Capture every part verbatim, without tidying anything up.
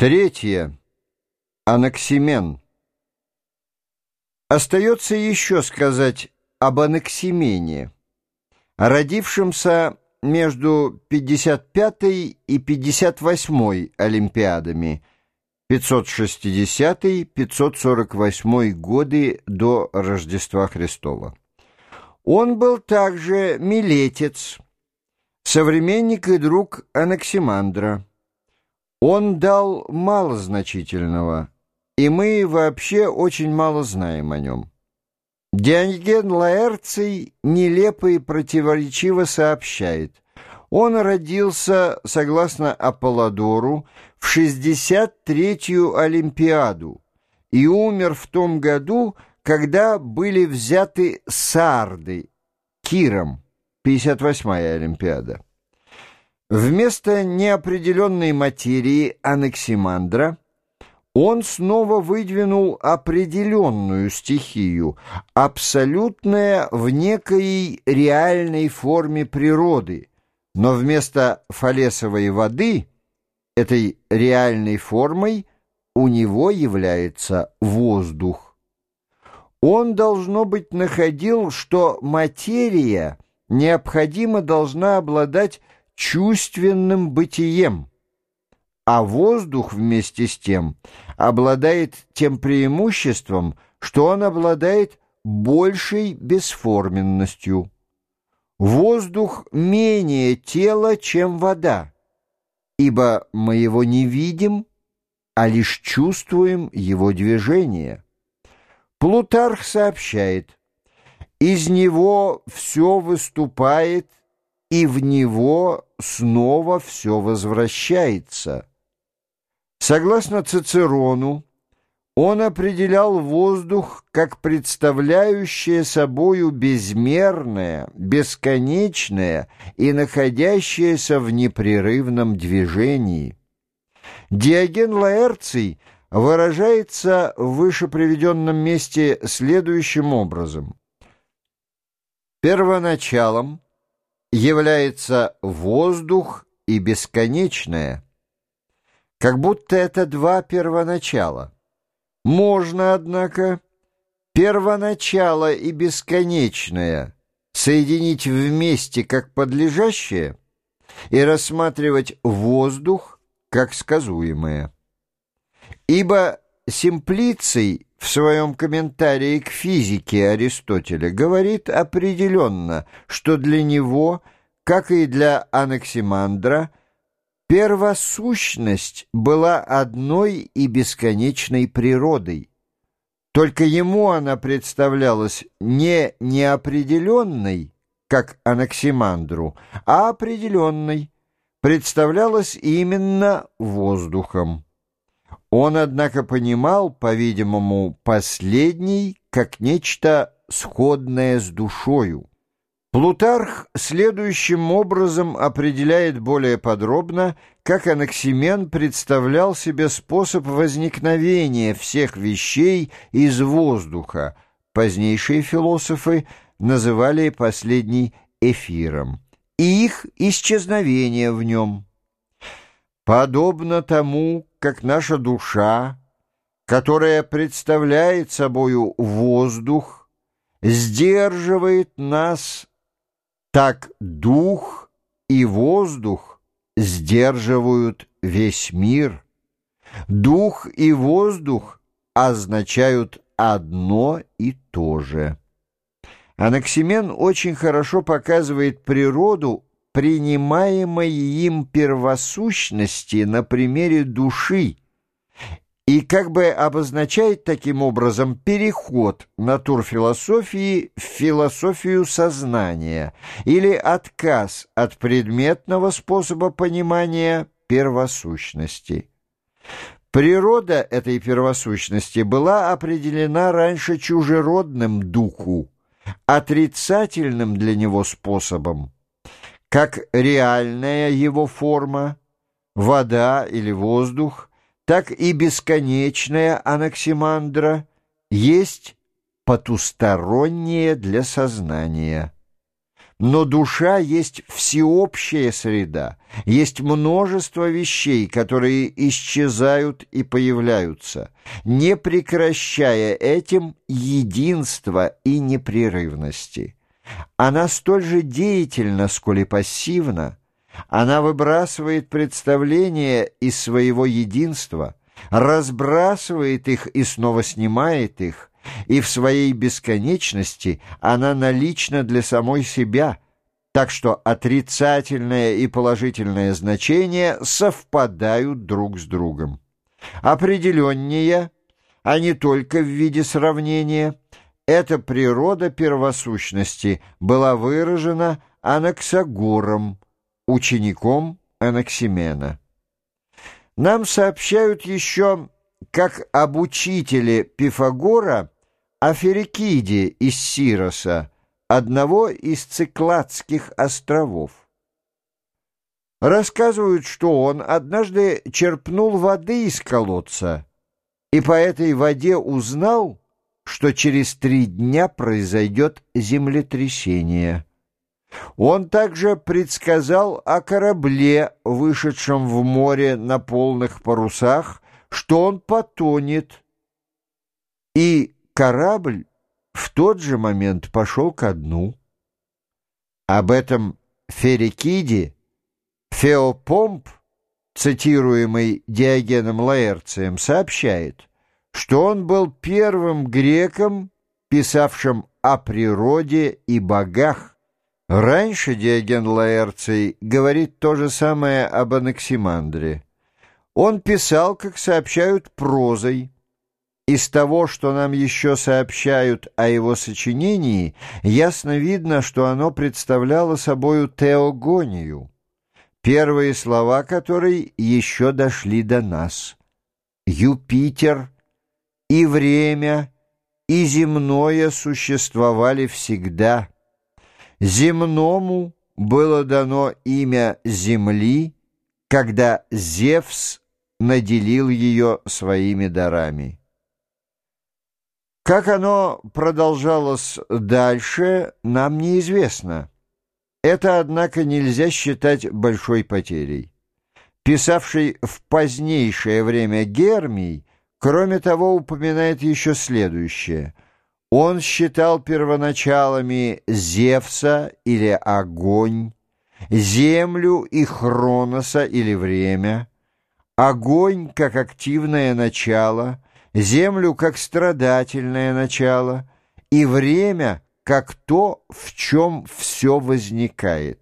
Третье. Анаксимен. Остается еще сказать об Анаксимене, родившемся между пятьдесят пятой и пятьдесят восьмой Олимпиадами, пятьсот шестидесятый — пятьсот сорок восьмой годы до Рождества Христова. Он был также милетец, современник и друг Анаксимандра. Он дал мало значительного, и мы вообще очень мало знаем о нем. Диоген Лаэрций нелепо и противоречиво сообщает: он родился, согласно Аполлодору, в шестьдесят третью Олимпиаду и умер в том году, когда были взяты Сарды Киром, пятьдесят восьмая Олимпиада. Вместо неопределенной материи Анаксимандра он снова выдвинул определенную стихию, абсолютная в некой реальной форме природы, но вместо фалесовой воды этой реальной формой у него является воздух. Он, должно быть, находил, что материя необходимо должна обладать чувственным бытием, а воздух вместе с тем обладает тем преимуществом, что он обладает большей бесформенностью. Воздух менее тела, чем вода, ибо мы его не видим, а лишь чувствуем его движение. Плутарх сообщает: из него все выступает, и в него снова все возвращается. Согласно Цицерону, он определял воздух как представляющее собою безмерное, бесконечное и находящееся в непрерывном движении. Диоген Лаэрций выражается в вышеприведенном месте следующим образом: первоначалом является воздух и бесконечное, как будто это два первоначала. Можно, однако, первоначало и бесконечное соединить вместе как подлежащее и рассматривать воздух как сказуемое. Ибо Симплиций в своем комментарии к физике Аристотеля говорит определенно, что для него, как и для Анаксимандра, первосущность была одной и бесконечной природой. Только ему она представлялась не неопределенной, как Анаксимандру, а определенной, представлялась именно воздухом. Он, однако, понимал, по-видимому, последний как нечто сходное с душою. Плутарх следующим образом определяет более подробно, как Анаксимен представлял себе способ возникновения всех вещей из воздуха. Позднейшие философы называли последний эфиром, и их исчезновение в нем. Подобно тому, как наша душа, которая представляет собою воздух, сдерживает нас, так дух и воздух сдерживают весь мир. Дух и воздух означают одно и то же. Анаксимен очень хорошо показывает природу принимаемой им первосущности на примере души и как бы обозначает таким образом переход натурфилософии в философию сознания или отказ от предметного способа понимания первосущности. Природа этой первосущности была определена раньше чужеродным духу, отрицательным для него способом, как реальная его форма, вода или воздух, так и бесконечная Анаксимандра есть потустороннее для сознания. Но душа есть всеобщая среда, есть множество вещей, которые исчезают и появляются, не прекращая этим единства и непрерывности. Она столь же деятельна, сколь и пассивна. Она выбрасывает представления из своего единства, разбрасывает их и снова снимает их, и в своей бесконечности она налична для самой себя, так что отрицательное и положительное значение совпадают друг с другом. Определеннее, а не только в виде сравнения, эта природа первосущности была выражена Анаксагором, учеником Анаксимена. Нам сообщают еще, как об учителе Пифагора, о Ферикиде из Сироса, одного из Цикладских островов. Рассказывают, что он однажды черпнул воды из колодца и по этой воде узнал, что через три дня произойдет землетрясение. Он также предсказал о корабле, вышедшем в море на полных парусах, что он потонет, и корабль в тот же момент пошел ко дну. Об этом Ферикиде Феопомп, цитируемый Диогеном Лаэрцием, сообщает, что он был первым греком, писавшим о природе и богах. Раньше Диоген Лаэрций говорит то же самое об Анаксимандре. Он писал, как сообщают, прозой. Из того, что нам еще сообщают о его сочинении, ясно видно, что оно представляло собою теогонию, первые слова которой еще дошли до нас. Юпитер и время, и земное существовали всегда. Земному было дано имя Земли, когда Зевс наделил ее своими дарами. Как оно продолжалось дальше, нам неизвестно. Это, однако, нельзя считать большой потерей. Писавший в позднейшее время Гермий, кроме того, упоминает еще следующее. Он считал первоначалами Зевса или огонь, землю и Хроноса или время, огонь как активное начало, землю как страдательное начало и время как то, в чем все возникает.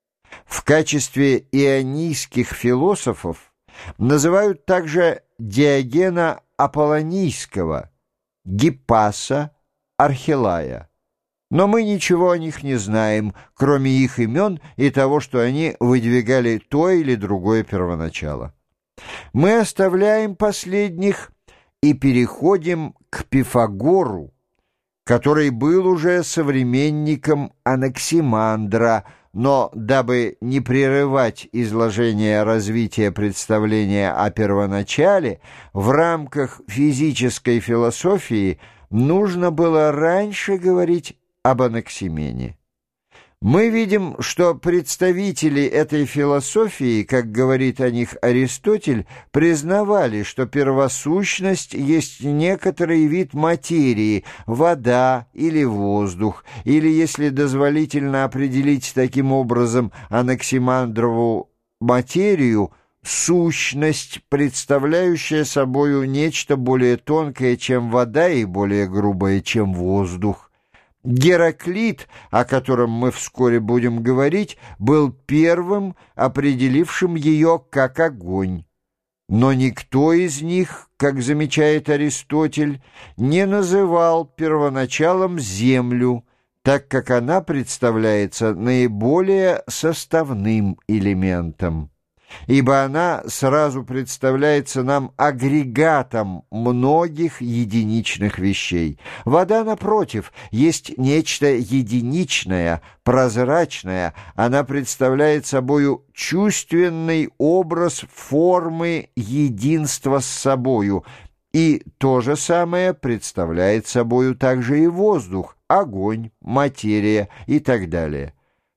В качестве ионийских философов называют также Диогена Аполлонийского, Гиппаса, Архилая. Но мы ничего о них не знаем, кроме их имен и того, что они выдвигали то или другое первоначало. Мы оставляем последних и переходим к Пифагору, который был уже современником Анаксимандра, но, дабы не прерывать изложение развития представления о первоначале, в рамках физической философии нужно было раньше говорить об Анаксимене. Мы видим, что представители этой философии, как говорит о них Аристотель, признавали, что первосущность есть некоторый вид материи, вода или воздух, или, если дозволительно определить таким образом Анаксимандрову материю, сущность, представляющая собою нечто более тонкое, чем вода, и более грубое, чем воздух. Гераклит, о котором мы вскоре будем говорить, был первым, определившим ее как огонь. Но никто из них, как замечает Аристотель, не называл первоначалом землю, так как она представляется наиболее составным элементом, ибо она сразу представляется нам агрегатом многих единичных вещей. Вода, напротив, есть нечто единичное, прозрачное, она представляет собою чувственный образ формы единства с собою, и то же самое представляет собою также и воздух, огонь, материя и так далее.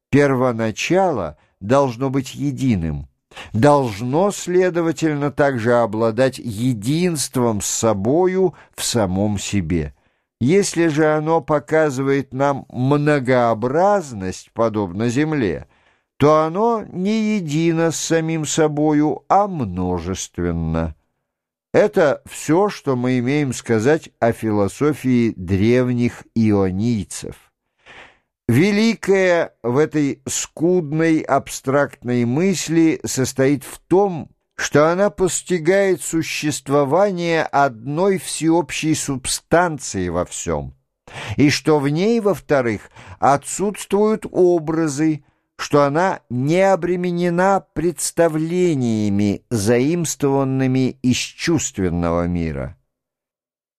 Первоначало должно быть единым, должно, следовательно, также обладать единством с собою в самом себе. Если же оно показывает нам многообразность, подобно земле, то оно не едино с самим собою, а множественно. Это все, что мы имеем сказать о философии древних ионийцев. Великое в этой скудной абстрактной мысли состоит в том, что она постигает существование одной всеобщей субстанции во всем, и что в ней, во-вторых, отсутствуют образы, что она не обременена представлениями, заимствованными из чувственного мира.